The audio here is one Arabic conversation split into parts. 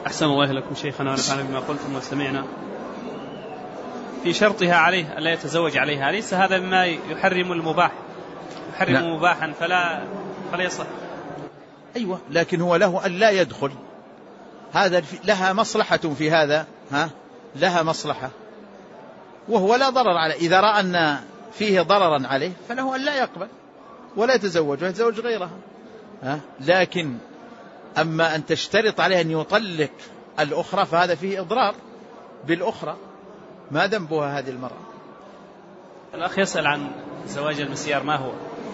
أحسن الله لكم شيخنا ونفعنا بما قلتم وسمعنا. في شرطها عليه ألا يتزوج عليها، ليس هذا مما يحرم المباح، يحرم مباحا فلا يصح. أيوة، لكن هو له أن لا يدخل، هذا لها مصلحة في هذا، لها مصلحة، وهو لا ضرر عليه. إذا رأى أن فيه ضررا عليه فله أن لا يقبل ولا يتزوج ويتزوج غيرها. لكن أما أن تشترط عليه أن يطلق الأخرى فهذا فيه إضرار بالأخرى. ما ذنبها هذه المرأة؟ الأخ يسأل عن زواج المسيار، ما هو؟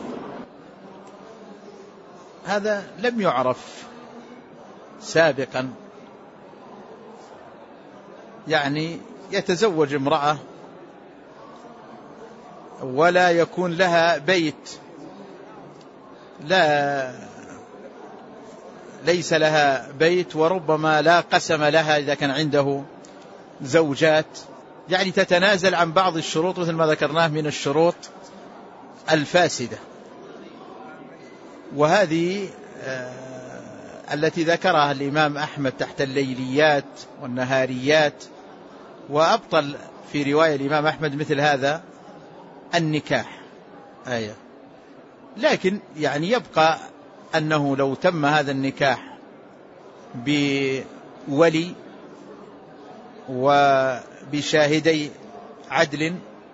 هذا لم يعرف سابقا، يعني يتزوج امرأة ولا يكون لها بيت، ليس لها بيت، وربما لا قسم لها إذا كان عنده زوجات، يعني تتنازل عن بعض الشروط مثل ما ذكرناه من الشروط الفاسدة. وهذه التي ذكرها الإمام أحمد تحت الليليات والنهاريات، وأبطل في رواية الإمام أحمد مثل هذا النكاح لكن يعني يبقى أنه لو تم هذا النكاح بولي وبشاهدي عدل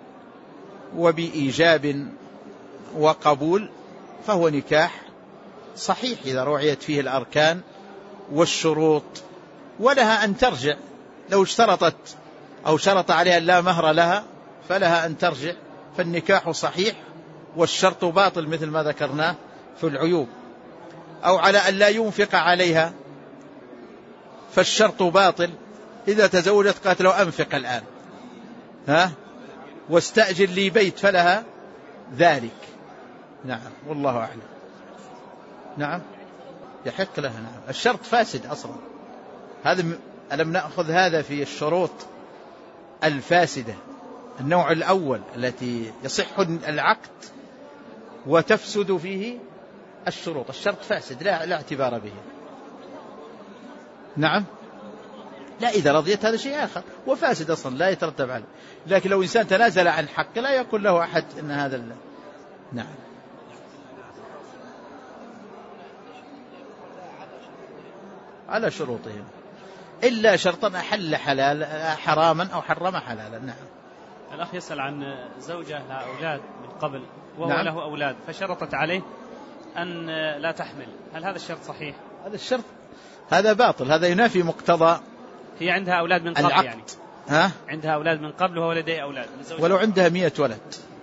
وبإيجاب وقبول فهو نكاح صحيح إذا رعيت فيه الأركان والشروط، ولها أن ترجع لو اشترطت أو شرط عليها لا مهر لها فلها أن ترجع، فالنكاح صحيح والشرط باطل مثل ما ذكرناه في العيوب. أو على أن لا ينفق عليها فالشرط باطل، إذا تزوجت قالت لو أنفق الآن واستأجر لي بيت فلها ذلك. نعم والله أعلم. نعم يحق لها. نعم الشرط فاسد أصلا، هذا ألم نأخذ هذا في الشروط الفاسدة النوع الأول التي يصح العقد وتفسد فيه الشروط، الشرط فاسد لا اعتبار به. نعم لا، إذا رضيت هذا شيء آخر وفاسد أصلا لا يترتب عليه، لكن لو إنسان تنازل عن حق لا يقول له أحد إن هذا نعم على شروطهم إلا شرطا أحل حراما أو حرم حلالا. نعم. الأخ يسأل عن زوجة لها أولاد من قبل وهو نعم. له أولاد فشرطت عليه أن لا تحمل، هل هذا الشرط صحيح؟ هذا الشرط هذا باطل، هذا ينافي مقتضى. هي عندها أولاد من قبل العقد. يعني عندها أولاد من قبل وهو لديه أولاد ولو عندها 100 ولد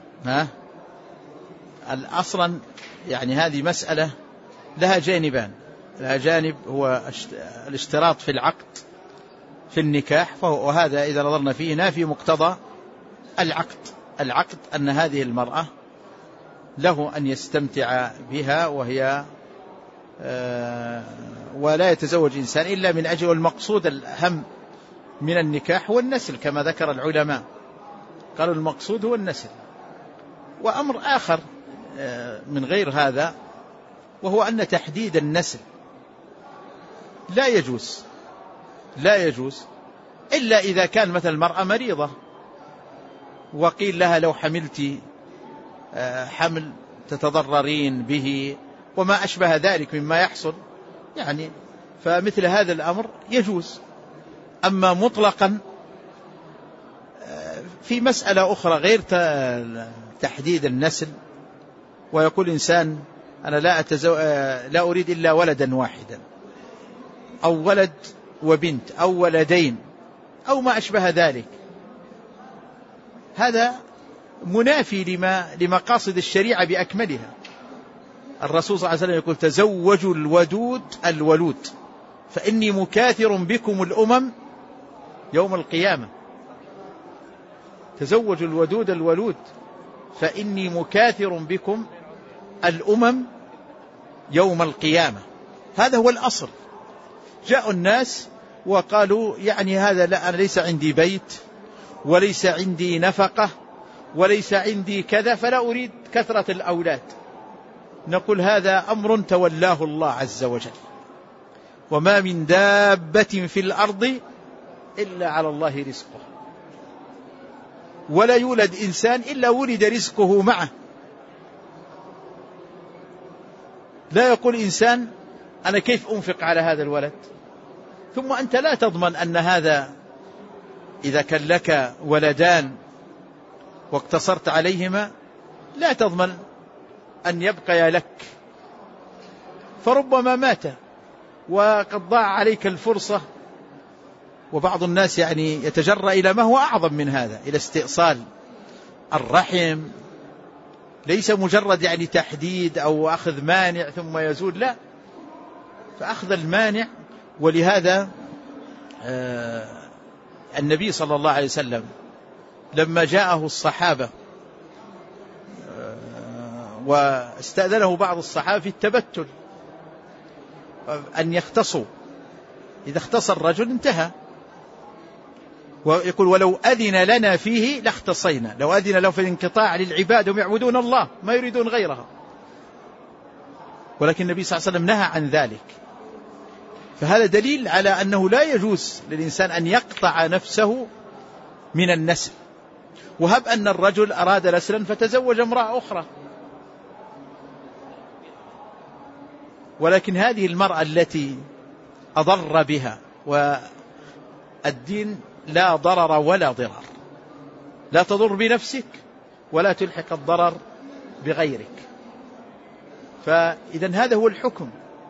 أصلا يعني هذه مسألة لها جانبان، لها جانب هو الاشتراط في العقد في النكاح، وهذا إذا نظرنا فيه نافي مقتضى العقد أن هذه المرأة له أن يستمتع بها وهي ولا يتزوج إنسان إلا من أجل المقصود الأهم من النكاح هو النسل كما ذكر العلماء، قالوا المقصود هو النسل. وأمر آخر من غير هذا وهو أن تحديد النسل لا يجوز إلا إذا كان مثل المرأة مريضة وقيل لها لو حملت حمل تتضررين به وما أشبه ذلك مما يحصل يعني، فمثل هذا الأمر يجوز. أما مطلقا في مسألة أخرى غير تحديد النسل، ويقول إنسان أنا لا أريد إلا ولدا واحدا أو ولد وبنت أو ولدين أو ما أشبه ذلك، هذا منافي لمقاصد الشريعة بأكملها. الرسول صلى الله عليه وسلم يقول تزوجوا الودود الولود فإني مكاثر بكم الأمم يوم القيامة. تزوجوا الودود الولود فإني مكاثر بكم الأمم يوم القيامة. هذا هو الأصل. جاء الناس وقالوا يعني هذا لا، أنا ليس عندي بيت وليس عندي نفقة وليس عندي كذا فلا أريد كثرة الأولاد. نقول هذا أمر تولاه الله عز وجل، وما من دابة في الأرض إلا على الله رزقه، ولا يولد إنسان إلا ولد رزقه معه. لا يقول إنسان أنا كيف أنفق على هذا الولد، ثم أنت لا تضمن أن هذا إذا كان لك ولدان واقتصرت عليهما لا تضمن أن يبقى لك، فربما مات وقد ضاع عليك الفرصة. وبعض الناس يعني يتجرأ إلى ما هو أعظم من هذا، إلى استئصال الرحم، ليس مجرد يعني تحديد أو أخذ مانع ثم يزول، لا، فأخذ المانع. ولهذا النبي صلى الله عليه وسلم لما جاءه الصحابة واستأذنه بعض الصحابة في التبتل أن يختصوا، إذا اختص الرجل انتهى، ويقول ولو أذن لنا فيه لاختصينا، لو أذن له في الانقطاع للعباد هم يعبدون الله ما يريدون غيرها، ولكن النبي صلى الله عليه وسلم نهى عن ذلك. فهذا دليل على أنه لا يجوز للإنسان أن يقطع نفسه من النسل. وهب أن الرجل أراد نسلا فتزوج امرأة أخرى، ولكن هذه المرأة التي أضر بها، والدين لا ضرر ولا ضرر، لا تضر بنفسك ولا تلحق الضرر بغيرك، فإذا هذا هو الحكم.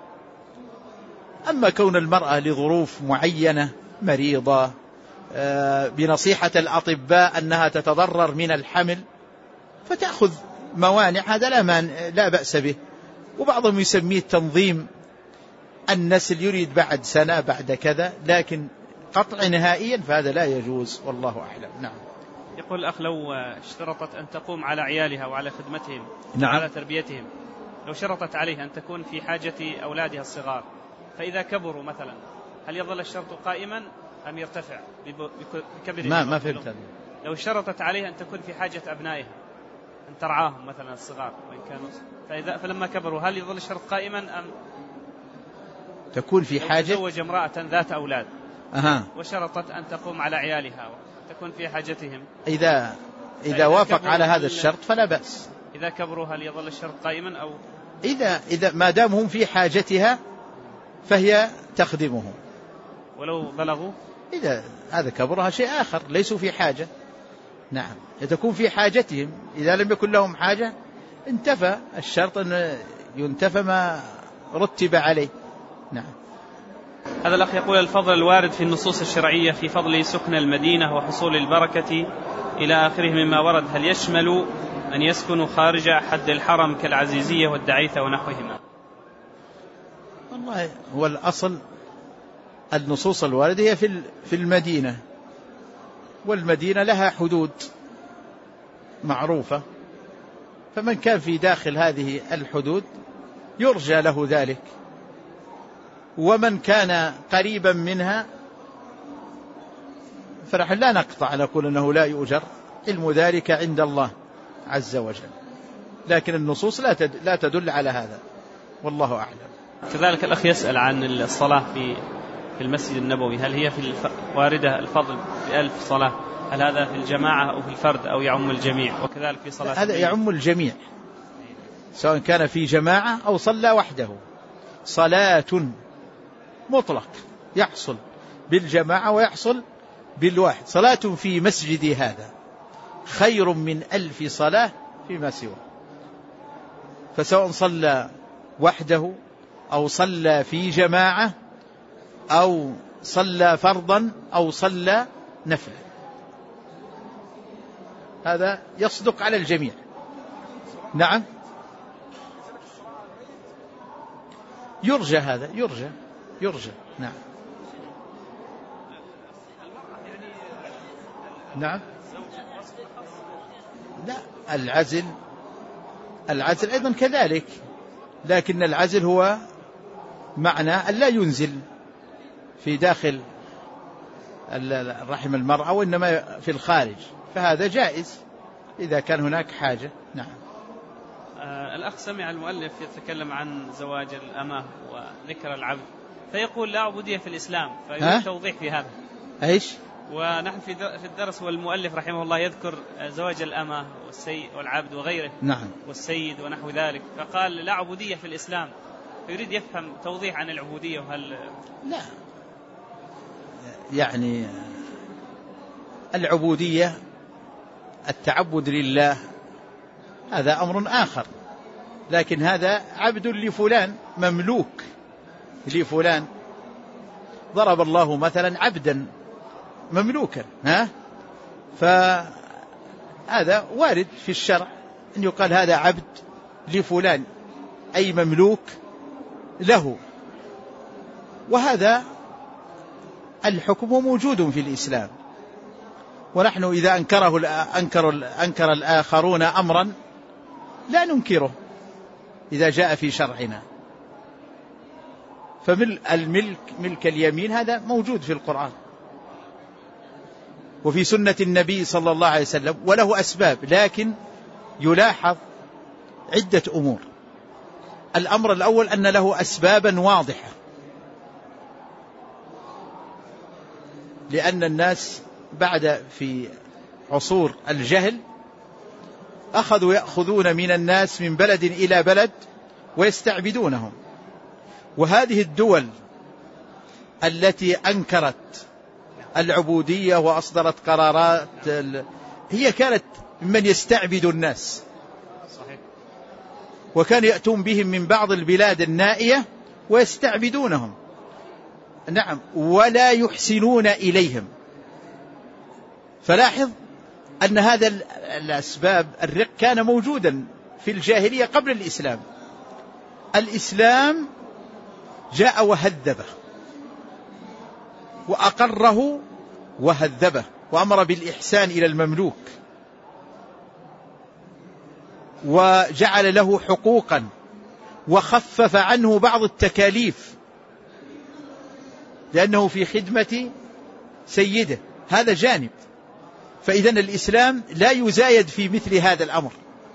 أما كون المرأة لظروف معينة مريضة بنصيحة الأطباء أنها تتضرر من الحمل فتأخذ موانع، هذا لا بأس به. وبعضهم يسميه تنظيم النسل، يريد بعد سنة بعد كذا، لكن قطع نهائيا فهذا لا يجوز، والله أعلم. نعم. يقول الأخ لو اشترطت أن تقوم على عيالها وعلى خدمتهم وعلى تربيتهم، لو شرطت عليه أن تكون في حاجة أولادها الصغار، فإذا كبروا مثلا هل يظل الشرط قائما أم يرتفع بكبرهم؟ ما فهمت هذا. لو شرطت عليه أن تكون في حاجة أبنائها، أن ترعاهم مثلا الصغار وإن كانوا فلما كبروا هل يظل الشرط قائما أم تكون في حاجة؟ تزوج امرأة ذات أولاد وشرطت أن تقوم على عيالها وتكون في حاجتهم، إذا وافق على هذا الشرط فلا بأس. إذا كبروا هل يظل الشرط قائما أو إذا ما دام هم في حاجتها فهي تخدمهم، ولو بلغوا إذا هذا كبرها شيء آخر، ليسوا في حاجة. نعم، تكون في حاجتهم، إذا لم يكن لهم حاجة انتفى الشرط، أن ينتفى ما رتب عليه. نعم. هذا الأخ يقول الفضل الوارد في النصوص الشرعية في فضل سكن المدينة وحصول البركة إلى آخره مما ورد، هل يشمل أن يسكنوا خارج حد الحرم كالعزيزية والدعيثة ونحوهما؟ والله هو الأصل النصوص الواردة هي في المدينة، والمدينة لها حدود معروفة، فمن كان في داخل هذه الحدود يرجى له ذلك، ومن كان قريبا منها فنحن لا نقطع نقول أنه لا يؤجر، علم ذلك عند الله عز وجل، لكن النصوص لا تدل على هذا، والله أعلم. كذلك الأخ يسأل عن الصلاة في المسجد النبوي، هل هي في واردة الفضل ب1000 صلاة، هل هذا في الجماعة أو في الفرد أو يعم الجميع؟ وكذلك في صلاة هذا يعم الجميع سواء كان في جماعة أو صلى وحده، صلاة مطلق يحصل بالجماعة ويحصل بالواحد، صلاة في مسجدي هذا خير من 1000 صلاة فيما سوى، فسواء صلى وحده أو صلى في جماعة أو صلى فرضا أو صلى نفلا، هذا يصدق على الجميع. نعم، يرجى هذا، يرجى. نعم. نعم. لا، العزل أيضا كذلك، لكن العزل هو معنى أن لا ينزل في داخل الرحم المرأة وإنما في الخارج، فهذا جائز إذا كان هناك حاجة. نعم. الأخ سمع المؤلف يتكلم عن زواج الأمة وذكر العبد، فيقول لا عبودية في الإسلام، فيريد توضيح في هذا. إيش؟ ونحن في الدرس والمؤلف رحمه الله يذكر زواج الأمة والعبد وغيره. نعم. والسيد ونحو ذلك، فقال لا عبودية في الإسلام، فيريد يفهم توضيح عن العبودية. وهل لا، يعني العبودية التعبد لله هذا أمر آخر، لكن هذا عبد لفلان، مملوك لفلان. ضرب الله مثلا عبدا مملوكا، فهذا وارد في الشرع أن يقال هذا عبد لفلان، أي مملوك له. وهذا الحكم موجود في الإسلام، ونحن إذا أنكر الآخرون أمرا لا ننكره إذا جاء في شرعنا. فالملك ملك اليمين هذا موجود في القرآن وفي سنة النبي صلى الله عليه وسلم، وله أسباب، لكن يلاحظ عدة أمور. الأمر الأول أن له أسبابا واضحة، لأن الناس بعد في عصور الجهل أخذوا يأخذون من الناس من بلد إلى بلد ويستعبدونهم. وهذه الدول التي أنكرت العبودية وأصدرت قرارات هي كانت ممن يستعبد الناس، وكان يأتون بهم من بعض البلاد النائية ويستعبدونهم، نعم، ولا يحسنون إليهم. فلاحظ أن هذا الأسباب الرق كان موجودا في الجاهلية قبل الإسلام. الإسلام جاء وهذبه وأقره وهذبه، وأمر بالإحسان إلى المملوك، وجعل له حقوقا، وخفف عنه بعض التكاليف لأنه في خدمة سيده. هذا جانب. فإذن الإسلام لا يزايد في مثل هذا الأمر.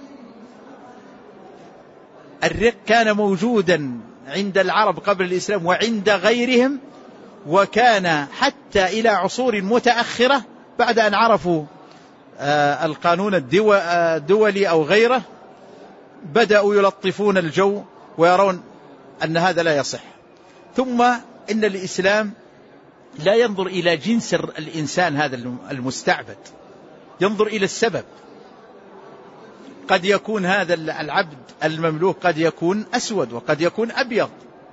الرق كان موجودا عند العرب قبل الإسلام وعند غيرهم، وكان حتى إلى عصور متأخرة بعد أن عرفوا القانون الدولي أو غيره بدأوا يلطفون الجو ويرون أن هذا لا يصح. ثم إن الإسلام لا ينظر إلى جنس الإنسان هذا المستعبد، ينظر إلى السبب. قد يكون هذا العبد المملوك قد يكون أسود وقد يكون أبيض.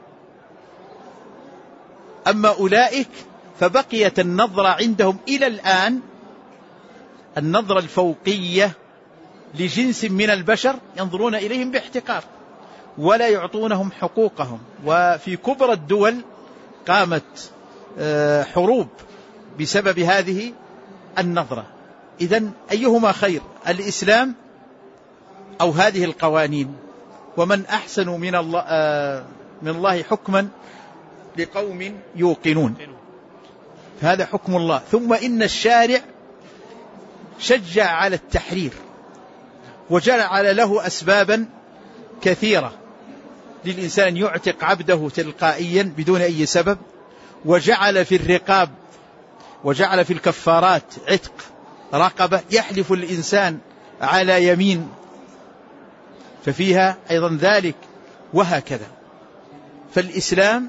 أما أولئك فبقيت النظرة عندهم إلى الآن النظرة الفوقية لجنس من البشر، ينظرون إليهم باحتقار ولا يعطونهم حقوقهم. وفي كبرى الدول قامت حروب بسبب هذه النظرة. إذن أيهما خير، الإسلام أو هذه القوانين؟ ومن أحسن من الله حكما لقوم يوقنون. فهذا حكم الله. ثم إن الشارع شجع على التحرير وجعل له أسبابا كثيرة للإنسان يعتق عبده تلقائيا بدون أي سبب، وجعل في الرقاب وجعل في الكفارات عتق رقبة يحلف الإنسان على يمين ففيها أيضا ذلك، وهكذا. فالإسلام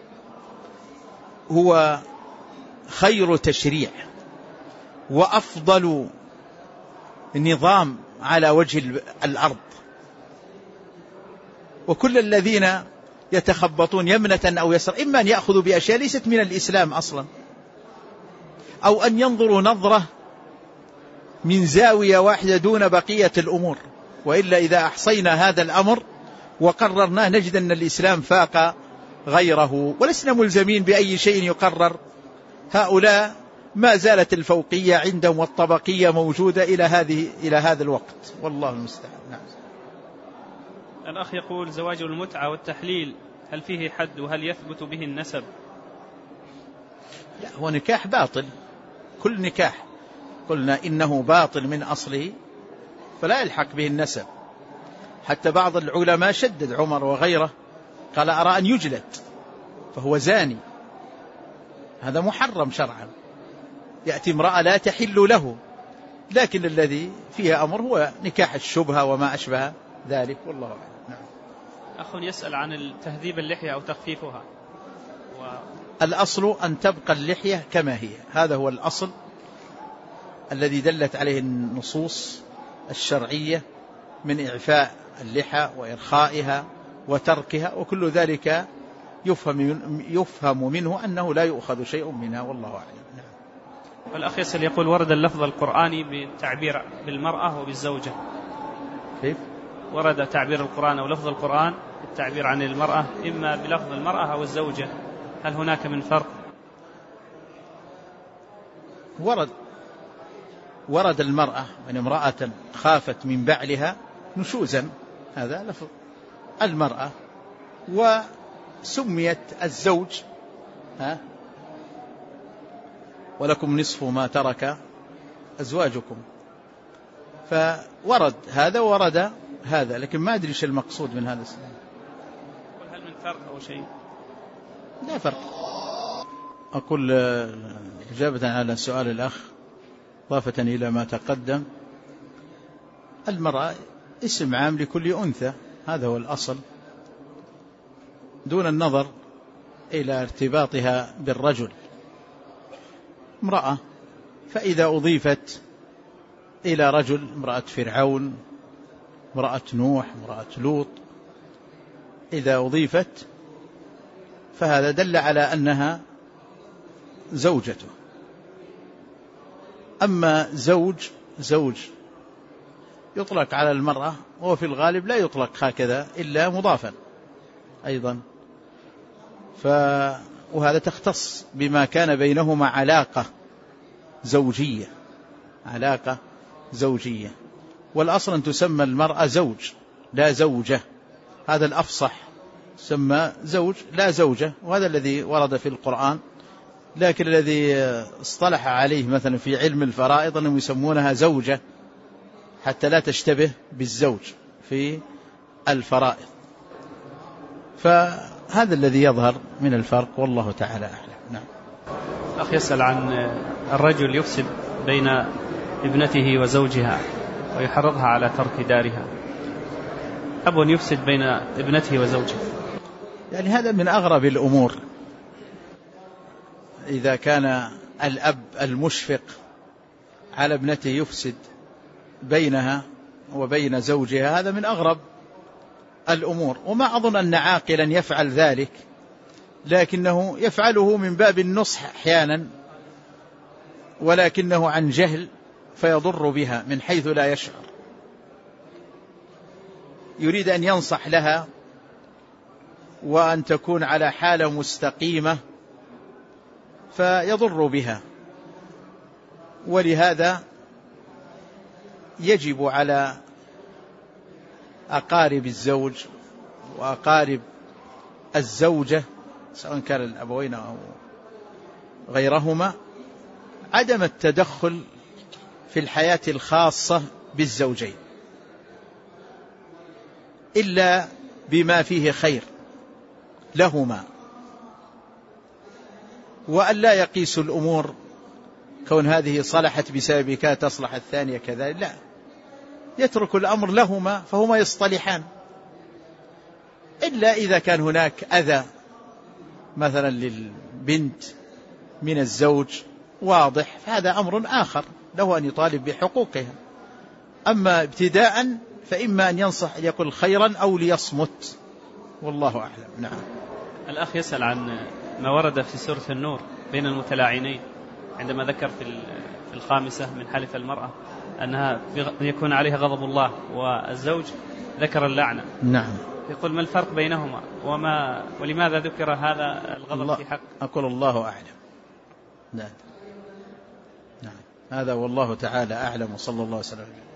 هو خير تشريع وأفضل نظام على وجه الأرض. وكل الذين يتخبطون يمنة أو يسر إما أن يأخذوا بأشياء ليست من الإسلام أصلا، أو أن ينظروا نظرة من زاوية واحدة دون بقية الأمور. وإلا إذا أحصينا هذا الأمر وقررناه نجد أن الإسلام فاق غيره، ولسنا ملزمين بأي شيء يقرر. هؤلاء ما زالت الفوقية عندهم والطبقية موجودة إلى هذا الوقت، والله المستعان. نعم. الأخ يقول: زواج المتعة والتحليل هل فيه حد وهل يثبت به النسب؟ لا، هو نكاح باطل. كل نكاح قلنا إنه باطل من أصله فلا يلحق به النسب. حتى بعض العلماء شدد، عمر وغيره، قال: أرى أن يجلد. فهو زاني، هذا محرم شرعا. يأتي امرأة لا تحل له، لكن الذي فيها أمر هو نكاح الشبهة وما أشبه ذلك، والله أعلم. نعم. أخ يسأل عن تهذيب اللحية أو تخفيفها. الأصل أن تبقى اللحية كما هي، هذا هو الأصل الذي دلت عليه النصوص الشرعية من إعفاء اللحى وإرخائها وتركها، وكل ذلك يفهم منه أنه لا يؤخذ شيء منها، والله أعلم. نعم. والأخ يسأل يقول ورد اللفظ القرآني بالتعبير بالمرأة وبالزوجة، كيف؟ ورد تعبير القرآن أو لفظ القرآن التعبير عن المرأة إما بلفظ المرأة أو الزوجة، هل هناك من فرق؟ ورد المرأة من امرأة خافت من بعلها نشوزا، هذا لفظ المرأة، وسميت الزوج ولكم نصف ما ترك أزواجكم، فورد هذا وورد هذا، لكن ما أدري ايش المقصود من هذا السؤال. هل من فرق أو شيء؟ لا فرق. أقول إجابة على سؤال الأخ إضافة إلى ما تقدم، المرأة اسم عام لكل أنثى، هذا هو الأصل، دون النظر إلى ارتباطها بالرجل. امرأة فإذا أضيفت إلى رجل، امرأة فرعون، امرأة نوح، امرأة لوط، إذا أضيفت فهذا دل على أنها زوجته. أما زوج يطلق على المرأة، وهو في الغالب لا يطلق هكذا إلا مضافا أيضا، وهذا تختص بما كان بينهما علاقة زوجية، والأصل أن تسمى المرأة زوج لا زوجة، هذا الأفصح، سمى زوج لا زوجة، وهذا الذي ورد في القرآن. لكن الذي اصطلح عليه مثلا في علم الفرائض أنهم يسمونها زوجة حتى لا تشتبه بالزوج في الفرائض، فهذا الذي يظهر من الفرق، والله تعالى أعلم. نعم. أخ يسأل عن الرجل يفسد بين ابنته وزوجها ويحرضها على ترك دارها، أب يفسد بين ابنته وزوجه، يعني هذا من أغرب الأمور. إذا كان الأب المشفق على ابنته يفسد بينها وبين زوجها، هذا من أغرب الأمور، وما أظن أن عاقلا يفعل ذلك، لكنه يفعله من باب النصح أحيانا، ولكنه عن جهل فيضر بها من حيث لا يشعر، يريد أن ينصح لها وأن تكون على حالة مستقيمة فيضر بها. ولهذا يجب على أقارب الزوج وأقارب الزوجة سواء كان الأبوين أو غيرهما عدم التدخل في الحياة الخاصة بالزوجين إلا بما فيه خير لهما، وأن لا يقيس الأمور كون هذه صلحت بسبب كذا تصلح الثانية كذلك، لا، يترك الأمر لهما فهما يصطلحان، إلا إذا كان هناك أذى مثلا للبنت من الزوج واضح، فهذا أمر آخر له أن يطالب بحقوقها. أما ابتداء فإما أن ينصح يقول خيرا أو ليصمت، والله أعلم. نعم. الأخ يسأل عن ما ورد في سورة النور بين المتلاعنين عندما ذكر في الخامسة من حلف المرأة أنها يكون عليها غضب الله، والزوج ذكر اللعنة. نعم. يقول ما الفرق بينهما ولماذا ذكر هذا الغضب في حق؟ أقول الله أعلم. نعم. هذا والله تعالى أعلم، وصلى الله وسلم.